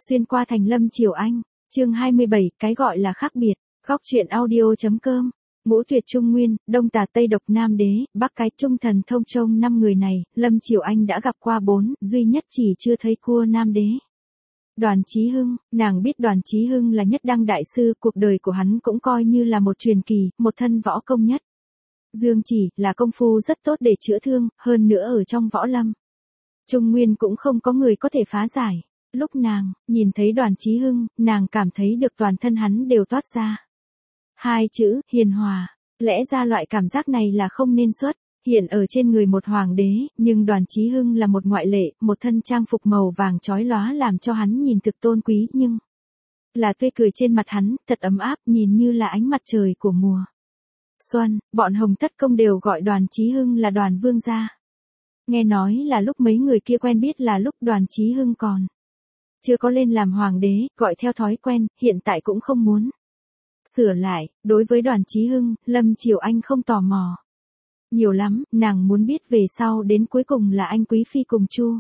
Xuyên qua thành Lâm Triều Anh, chương 27, cái gọi là khác biệt, góc truyện audio.com. Ngũ tuyệt trung nguyên, đông tà tây độc nam đế, bắc cái trung thần thông trông 5 người này, Lâm Triều Anh đã gặp qua 4, duy nhất chỉ chưa thấy cua nam đế. Đoàn Chí Hưng, nàng biết Đoàn Chí Hưng là nhất đăng đại sư, cuộc đời của hắn cũng coi như là một truyền kỳ, một thân võ công nhất. Dương chỉ là công phu rất tốt để chữa thương, hơn nữa ở trong võ lâm. Trung nguyên cũng không có người có thể phá giải. Lúc nàng nhìn thấy Đoàn Chí Hưng, nàng cảm thấy được toàn thân hắn đều toát ra 2 chữ, hiền hòa. Lẽ ra loại cảm giác này là không nên xuất hiện ở trên người một hoàng đế, nhưng Đoàn Chí Hưng là một ngoại lệ, một thân trang phục màu vàng chói lóa làm cho hắn nhìn thực tôn quý, nhưng là tươi cười trên mặt hắn, thật ấm áp, nhìn như là ánh mặt trời của mùa xuân. Bọn Hồng Thất Công đều gọi Đoàn Chí Hưng là Đoàn Vương gia. Nghe nói là lúc mấy người kia quen biết là lúc Đoàn Chí Hưng còn chưa có lên làm hoàng đế, gọi theo thói quen, hiện tại cũng không muốn sửa lại. Đối với Đoàn Chí Hưng, Lâm Triều Anh không tò mò nhiều lắm, nàng muốn biết về sau đến cuối cùng là anh Quý Phi cùng Chu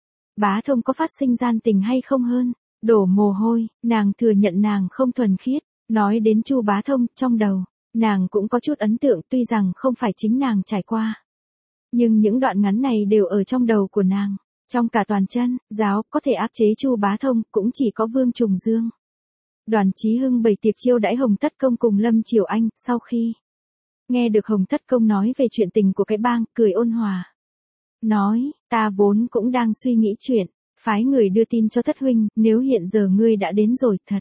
Bá Thông có phát sinh gian tình hay không hơn. Đổ mồ hôi, nàng thừa nhận nàng không thuần khiết. Nói đến Chu Bá Thông, trong đầu nàng cũng có chút ấn tượng, tuy rằng không phải chính nàng trải qua, nhưng những đoạn ngắn này đều ở trong đầu của nàng. Trong cả toàn chân giáo, có thể áp chế Chu Bá Thông cũng chỉ có Vương Trùng Dương. Đoàn Chí Hưng bày tiệc chiêu đãi Hồng Thất Công cùng Lâm Triều Anh, sau khi nghe được Hồng Thất Công nói về chuyện tình của cái bang, cười ôn hòa. Nói, ta vốn cũng đang suy nghĩ chuyện, phái người đưa tin cho thất huynh, nếu hiện giờ ngươi đã đến rồi, thật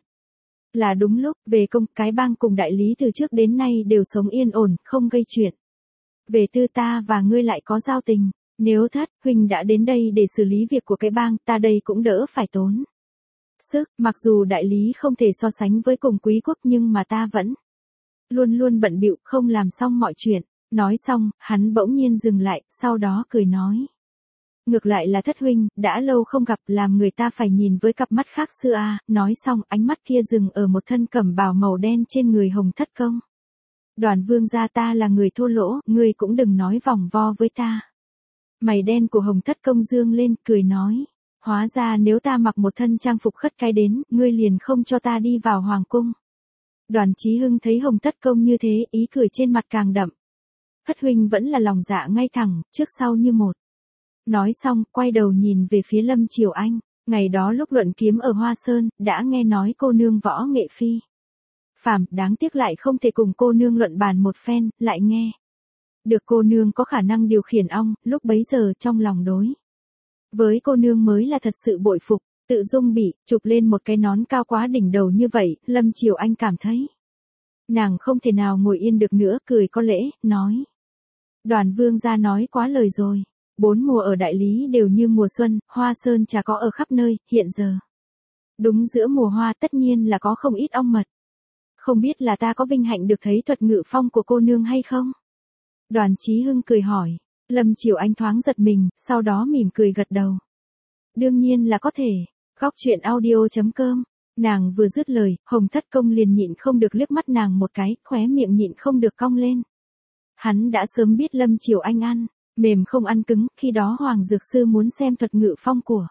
là đúng lúc. Về công, cái bang cùng đại lý từ trước đến nay đều sống yên ổn, không gây chuyện. Về tư ta và ngươi lại có giao tình. Nếu thất huynh đã đến đây để xử lý việc của cái bang, ta đây cũng đỡ phải tốn sức. Mặc dù đại lý không thể so sánh với cùng quý quốc, nhưng mà ta vẫn luôn luôn bận bịu, không làm xong mọi chuyện. Nói xong, hắn bỗng nhiên dừng lại, sau đó cười nói. Ngược lại là thất huynh, đã lâu không gặp, làm người ta phải nhìn với cặp mắt khác xưa a. Nói xong, ánh mắt kia dừng ở một thân cẩm bào màu đen trên người Hồng Thất Công. Đoàn Vương gia, ta là người thô lỗ, ngươi cũng đừng nói vòng vo với ta. Mày đen của Hồng Thất Công dương lên, cười nói. Hóa ra nếu ta mặc một thân trang phục khất cái đến, ngươi liền không cho ta đi vào hoàng cung. Đoàn Chí Hưng thấy Hồng Thất Công như thế, ý cười trên mặt càng đậm. Thất huynh vẫn là lòng dạ ngay thẳng, trước sau như một. Nói xong, quay đầu nhìn về phía Lâm Triều Anh. Ngày đó lúc luận kiếm ở Hoa Sơn, đã nghe nói cô nương võ nghệ phi phàm, đáng tiếc lại không thể cùng cô nương luận bàn một phen, lại nghe được cô nương có khả năng điều khiển ong, lúc bấy giờ trong lòng đối với cô nương mới là thật sự bội phục. Tự dung bị chụp lên một cái nón cao quá đỉnh đầu như vậy, Lâm Triều Anh cảm thấy nàng không thể nào ngồi yên được nữa, cười có lễ, nói. Đoàn Vương gia nói quá lời rồi. 4 mùa ở đại lý đều như mùa xuân, hoa sơn trà có ở khắp nơi, hiện giờ đúng giữa mùa hoa, tất nhiên là có không ít ong mật. Không biết là ta có vinh hạnh được thấy thuật ngự phong của cô nương hay không? Đoàn Chí Hưng cười hỏi. Lâm Triều Anh thoáng giật mình, sau đó mỉm cười gật đầu. Đương nhiên là có thể. Góc truyện audio.com. Nàng vừa dứt lời, Hồng Thất Công liền nhịn không được liếc mắt nàng một cái, khóe miệng nhịn không được cong lên. Hắn đã sớm biết Lâm Triều Anh ăn mềm không ăn cứng, khi đó Hoàng Dược Sư muốn xem thuật ngự phong của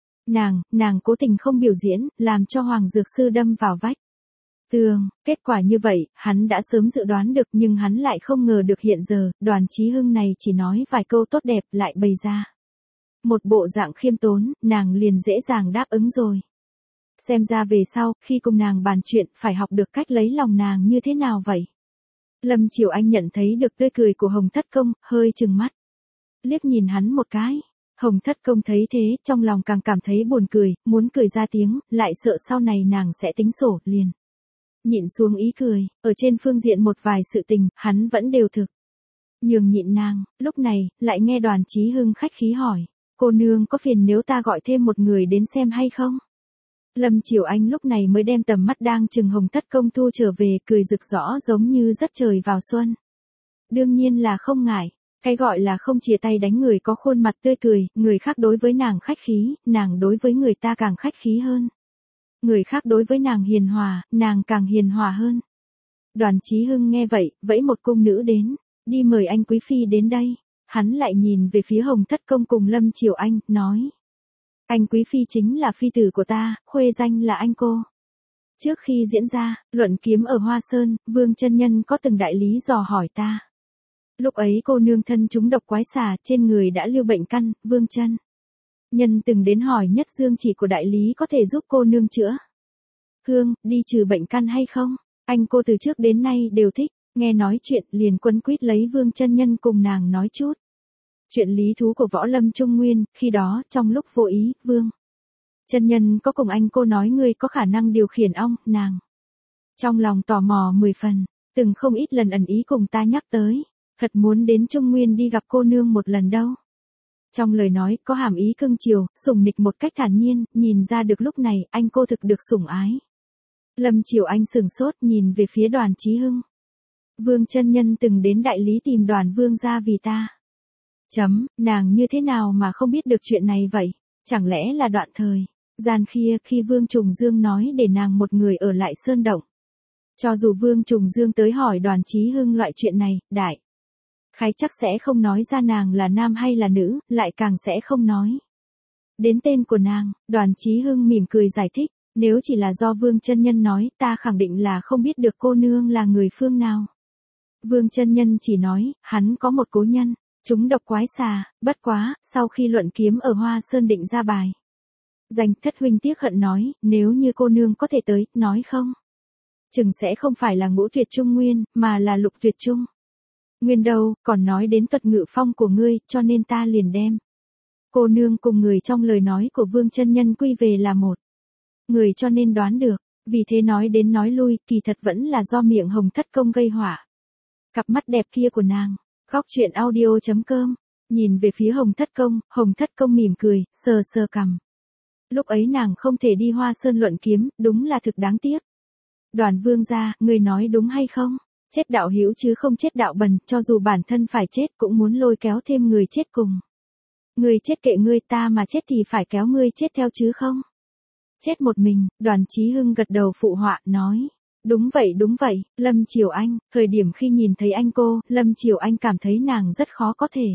nàng cố tình không biểu diễn, làm cho Hoàng Dược Sư đâm vào vách tường. Kết quả như vậy, hắn đã sớm dự đoán được, nhưng hắn lại không ngờ được hiện giờ, Đoàn Chí Hưng này chỉ nói vài câu tốt đẹp lại bày ra một bộ dạng khiêm tốn, nàng liền dễ dàng đáp ứng rồi. Xem ra về sau, khi cùng nàng bàn chuyện, phải học được cách lấy lòng nàng như thế nào vậy. Lâm Triều Anh nhận thấy được tươi cười của Hồng Thất Công, hơi trừng mắt liếc nhìn hắn một cái. Hồng Thất Công thấy thế, trong lòng càng cảm thấy buồn cười, muốn cười ra tiếng, lại sợ sau này nàng sẽ tính sổ, liền nhịn xuống ý cười. Ở trên phương diện một vài sự tình, hắn vẫn đều thực nhường nhịn nàng. Lúc này, lại nghe Đoàn Chí Hưng khách khí hỏi. Cô nương có phiền nếu ta gọi thêm một người đến xem hay không? Lâm Triều Anh lúc này mới đem tầm mắt đang chừng Hồng Thất Công thu trở về, cười rực rõ giống như rất trời vào xuân. Đương nhiên là không ngại. Cái gọi là không chia tay đánh người có khuôn mặt tươi cười, người khác đối với nàng khách khí, nàng đối với người ta càng khách khí hơn. Người khác đối với nàng hiền hòa, nàng càng hiền hòa hơn. Đoàn Chí Hưng nghe vậy, vẫy một cung nữ đến, đi mời anh Quý Phi đến đây. Hắn lại nhìn về phía Hồng Thất Công cùng Lâm Triều Anh, nói. Anh Quý Phi chính là phi tử của ta, khuê danh là anh cô. Trước khi diễn ra, luận kiếm ở Hoa Sơn, Vương chân nhân có từng đại lý dò hỏi ta. Lúc ấy cô nương thân chúng độc quái xà, trên người đã lưu bệnh căn, Vương chân nhân từng đến hỏi Nhất Dương chỉ của đại lý có thể giúp cô nương chữa Hương, đi trừ bệnh căn hay không? Anh cô từ trước đến nay đều thích, nghe nói chuyện liền quấn quýt lấy Vương chân nhân cùng nàng nói chút. Chuyện lý thú của võ lâm Trung Nguyên, khi đó, trong lúc vô ý, Vương chân nhân có cùng anh cô nói ngươi có khả năng điều khiển ong, nàng. Trong lòng tò mò 10 phần, từng không ít lần ẩn ý cùng ta nhắc tới, thật muốn đến Trung Nguyên đi gặp cô nương một lần đâu. Trong lời nói có hàm ý cưng chiều, sủng nịch một cách thản nhiên, nhìn ra được lúc này anh cô thực được sủng ái. Lâm Triều Anh sừng sốt nhìn về phía Đoàn Chí Hưng. Vương chân nhân từng đến đại lý tìm Đoàn Vương gia vì ta. Nàng như thế nào mà không biết được chuyện này vậy? Chẳng lẽ là đoạn thời gian khi Vương Trùng Dương nói để nàng một người ở lại sơn động. Cho dù Vương Trùng Dương tới hỏi Đoàn Chí Hưng loại chuyện này, đại khái chắc sẽ không nói ra nàng là nam hay là nữ, lại càng sẽ không nói đến tên của nàng. Đoàn Chí Hưng mỉm cười giải thích, nếu chỉ là do Vương chân nhân nói, ta khẳng định là không biết được cô nương là người phương nào. Vương chân nhân chỉ nói, hắn có một cố nhân, chúng độc quái xà, bất quá, sau khi luận kiếm ở Hoa Sơn định ra bài. Danh Thất huynh tiếc hận nói, nếu như cô nương có thể tới, nói không? Chừng sẽ không phải là Ngũ Tuyệt Trung Nguyên, mà là Lục Tuyệt Trung Nguyên đâu, còn nói đến thuật ngự phong của ngươi, cho nên ta liền đem cô nương cùng người trong lời nói của Vương chân nhân quy về là một người, cho nên đoán được, vì thế nói đến nói lui, kỳ thật vẫn là do miệng Hồng Thất Công gây họa. Cặp mắt đẹp kia của nàng. Góc truyện audio.com. Nhìn về phía Hồng Thất Công mỉm cười, sờ sờ cằm. Lúc ấy nàng không thể đi Hoa Sơn luận kiếm, đúng là thực đáng tiếc. Đoàn Vương gia, người nói đúng hay không? Chết đạo hữu chứ không chết đạo bần, cho dù bản thân phải chết cũng muốn lôi kéo thêm người chết cùng. Người chết kệ ngươi, ta mà chết thì phải kéo ngươi chết theo chứ không? Chết một mình. Đoàn Chí Hưng gật đầu phụ họa, nói. Đúng vậy, Lâm Triều Anh, thời điểm khi nhìn thấy anh cô, Lâm Triều Anh cảm thấy nàng rất khó có thể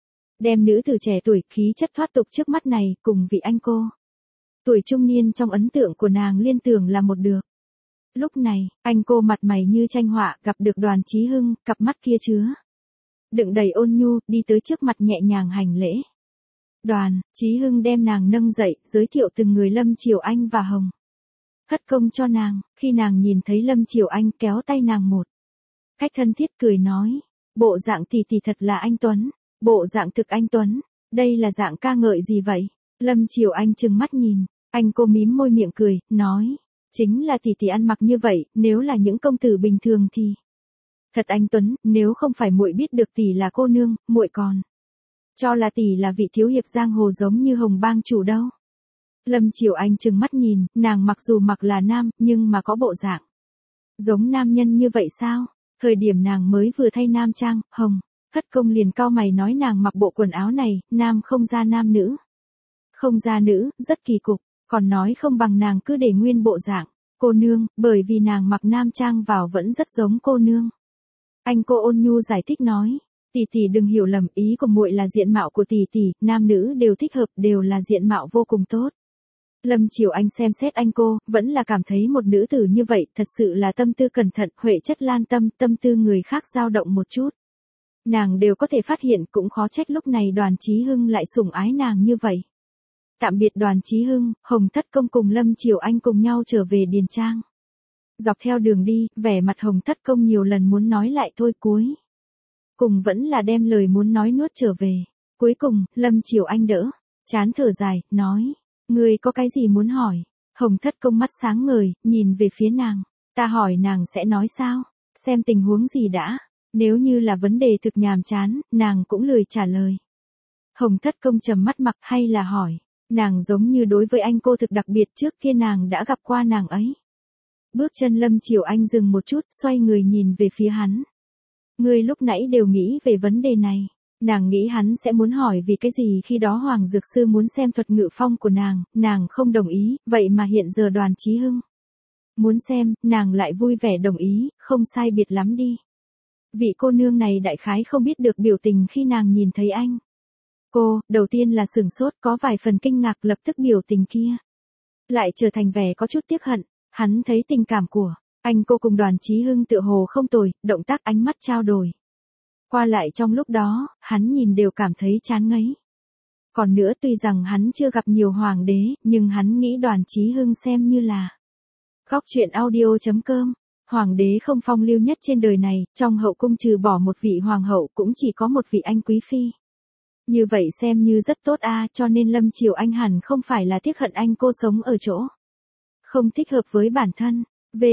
đem nữ tử trẻ tuổi khí chất thoát tục trước mắt này cùng vị anh cô. Tuổi trung niên trong ấn tượng của nàng liên tưởng là một được. Lúc này, anh cô mặt mày như tranh họa, gặp được Đoàn Chí Hưng, cặp mắt kia chứa đựng đầy ôn nhu, đi tới trước mặt nhẹ nhàng hành lễ. Đoàn Chí Hưng đem nàng nâng dậy, giới thiệu từng người Lâm Triều Anh và Hồng Thất Công cho nàng. Khi nàng nhìn thấy Lâm Triều Anh kéo tay nàng một cách thân thiết cười nói, bộ dạng tỷ tỷ thật là anh tuấn, bộ dạng thực anh tuấn, đây là dạng ca ngợi gì vậy? Lâm Triều Anh trừng mắt nhìn, anh cô mím môi miệng cười, nói, chính là tỷ tỷ ăn mặc như vậy, nếu là những công tử bình thường thì thật anh tuấn, nếu không phải muội biết được tỷ là cô nương, muội còn cho là tỷ là vị thiếu hiệp giang hồ giống như Hồng bang chủ đâu. Lâm Triều Anh trừng mắt nhìn, nàng mặc dù mặc là nam, nhưng mà có bộ dạng giống nam nhân như vậy sao? Thời điểm nàng mới vừa thay nam trang, Hồng Thất Công liền cau mày nói nàng mặc bộ quần áo này, nam không ra nam nữ. Không ra nữ, rất kỳ cục, còn nói không bằng nàng cứ để nguyên bộ dạng cô nương, bởi vì nàng mặc nam trang vào vẫn rất giống cô nương. Anh cô ôn nhu giải thích nói, tỷ tỷ đừng hiểu lầm, ý của muội là diện mạo của tỷ tỷ, nam nữ đều thích hợp, đều là diện mạo vô cùng tốt. Lâm Triều Anh xem xét anh cô, vẫn là cảm thấy một nữ tử như vậy, thật sự là tâm tư cẩn thận, huệ chất lan tâm, tâm tư người khác dao động một chút. Nàng đều có thể phát hiện, cũng khó trách lúc này Đoàn Chí Hưng lại sủng ái nàng như vậy. Tạm biệt Đoàn Chí Hưng, Hồng Thất Công cùng Lâm Triều Anh cùng nhau trở về Điền Trang. Dọc theo đường đi, vẻ mặt Hồng Thất Công nhiều lần muốn nói lại thôi, cuối cùng vẫn là đem lời muốn nói nuốt trở về. Cuối cùng, Lâm Triều Anh đỡ chán thở dài, nói, ngươi có cái gì muốn hỏi? Hồng Thất Công mắt sáng ngời, nhìn về phía nàng. Ta hỏi nàng sẽ nói sao? Xem tình huống gì đã. Nếu như là vấn đề thực nhàm chán, nàng cũng lười trả lời. Hồng Thất Công trầm mắt mặc hay là hỏi. Nàng giống như đối với anh cô thực đặc biệt, trước kia nàng đã gặp qua nàng ấy. Bước chân Lâm Triều Anh dừng một chút, xoay người nhìn về phía hắn. Ngươi lúc nãy đều nghĩ về vấn đề này. Nàng nghĩ hắn sẽ muốn hỏi vì cái gì khi đó Hoàng Dược Sư muốn xem thuật ngự phong của nàng không đồng ý, vậy mà hiện giờ Đoàn Chí Hưng muốn xem, nàng lại vui vẻ đồng ý, không sai biệt lắm đi. Vị cô nương này đại khái không biết được biểu tình khi nàng nhìn thấy anh. Cô, đầu tiên là sửng sốt có vài phần kinh ngạc lập tức biểu tình kia. Lại trở thành vẻ có chút tiếc hận, hắn thấy tình cảm của anh cô cùng Đoàn Chí Hưng tựa hồ không tồi, động tác ánh mắt trao đổi. Qua lại trong lúc đó, hắn nhìn đều cảm thấy chán ngấy. Còn nữa tuy rằng hắn chưa gặp nhiều hoàng đế, nhưng hắn nghĩ Đoàn Chí Hưng xem như là góc truyện audio.com. Hoàng đế không phong lưu nhất trên đời này, trong hậu cung trừ bỏ một vị hoàng hậu cũng chỉ có một vị anh quý phi. Như vậy xem như rất tốt cho nên Lâm Triều Anh hẳn không phải là tiếc hận anh cô sống ở chỗ không thích hợp với bản thân.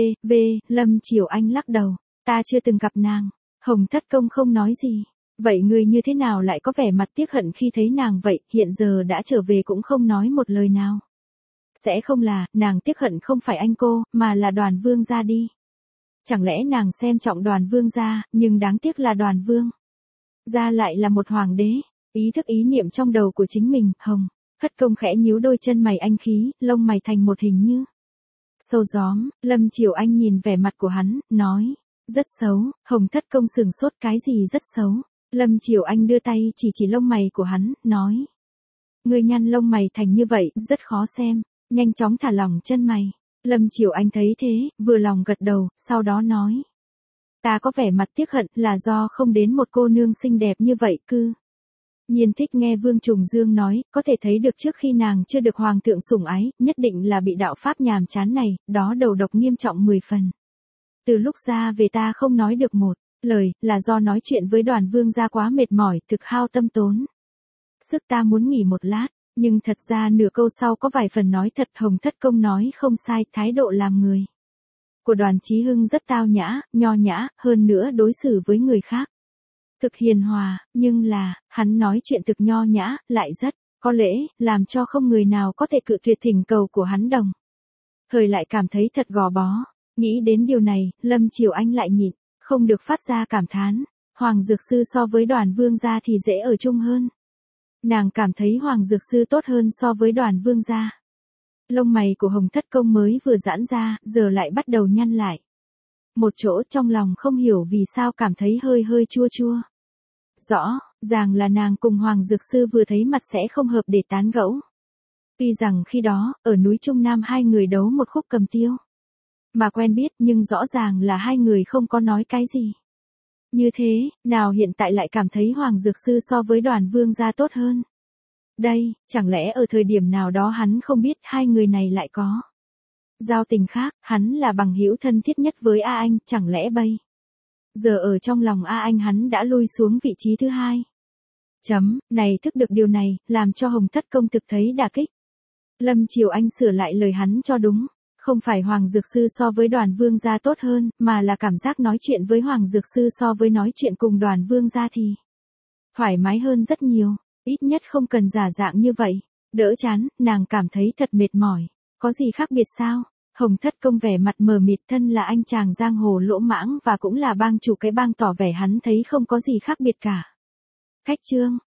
Lâm Triều Anh lắc đầu, ta chưa từng gặp nàng. Hồng Thất Công không nói gì. Vậy người như thế nào lại có vẻ mặt tiếc hận khi thấy nàng vậy, hiện giờ đã trở về cũng không nói một lời nào. Sẽ không là, nàng tiếc hận không phải anh cô, mà là Đoàn Vương gia đi. Chẳng lẽ nàng xem trọng Đoàn Vương gia, nhưng đáng tiếc là Đoàn Vương gia lại là một hoàng đế. Ý thức ý niệm trong đầu của chính mình, Hồng Thất Công khẽ nhíu đôi chân mày anh khí, lông mày thành một hình như sâu gióm. Lâm Triều Anh nhìn vẻ mặt của hắn, nói, rất xấu. Hồng Thất Công sừng sốt, cái gì rất xấu? Lâm Triều Anh đưa tay chỉ lông mày của hắn, nói, ngươi nhăn lông mày thành như vậy, rất khó xem. Nhanh chóng thả lỏng chân mày. Lâm Triều Anh thấy thế, vừa lòng gật đầu, sau đó nói, ta có vẻ mặt tiếc hận là do không đến một cô nương xinh đẹp như vậy cư nhiên thích nghe Vương Trùng Dương nói, có thể thấy được trước khi nàng chưa được hoàng thượng sủng ái, nhất định là bị đạo pháp nhàm chán này, đó đầu độc nghiêm trọng 10 phần. Từ lúc ra về ta không nói được một lời, là do nói chuyện với Đoàn Vương gia quá mệt mỏi, thực hao tâm tốn sức, ta muốn nghỉ một lát. Nhưng thật ra nửa câu sau có vài phần nói thật. Hồng Thất Công nói không sai, thái độ làm người của Đoàn Chí Hưng rất tao nhã, nho nhã, hơn nữa đối xử với người khác thực hiền hòa, nhưng là, hắn nói chuyện thực nho nhã, lại rất có lễ, làm cho không người nào có thể cự tuyệt thỉnh cầu của hắn đồng thời lại cảm thấy thật gò bó. Nghĩ đến điều này, Lâm Triều Anh lại nhịn không được phát ra cảm thán, Hoàng Dược Sư so với Đoàn Vương gia thì dễ ở chung hơn. Nàng cảm thấy Hoàng Dược Sư tốt hơn so với Đoàn Vương gia. Lông mày của Hồng Thất Công mới vừa giãn ra, giờ lại bắt đầu nhăn lại. Một chỗ trong lòng không hiểu vì sao cảm thấy hơi chua chua. Rõ ràng là nàng cùng Hoàng Dược Sư vừa thấy mặt sẽ không hợp để tán gẫu. Tuy rằng khi đó, ở núi Trung Nam hai người đấu một khúc cầm tiêu mà quen biết, nhưng rõ ràng là hai người không có nói cái gì như thế, nào hiện tại lại cảm thấy Hoàng Dược Sư so với Đoàn Vương gia tốt hơn. Đây, chẳng lẽ ở thời điểm nào đó hắn không biết hai người này lại có giao tình khác, hắn là bằng hữu thân thiết nhất với A Anh, chẳng lẽ bây giờ ở trong lòng A Anh hắn đã lui xuống vị trí thứ hai. Này thức được điều này, làm cho Hồng Thất Công thực thấy đả kích. Lâm Triều Anh sửa lại lời hắn cho đúng. Không phải Hoàng Dược Sư so với Đoàn Vương gia tốt hơn, mà là cảm giác nói chuyện với Hoàng Dược Sư so với nói chuyện cùng Đoàn Vương gia thì thoải mái hơn rất nhiều, ít nhất không cần giả dạng như vậy. Đỡ chán, nàng cảm thấy thật mệt mỏi. Có gì khác biệt sao? Hồng Thất Công vẻ mặt mờ mịt, thân là anh chàng giang hồ lỗ mãng và cũng là bang chủ cái bang, tỏ vẻ hắn thấy không có gì khác biệt cả. Cách chương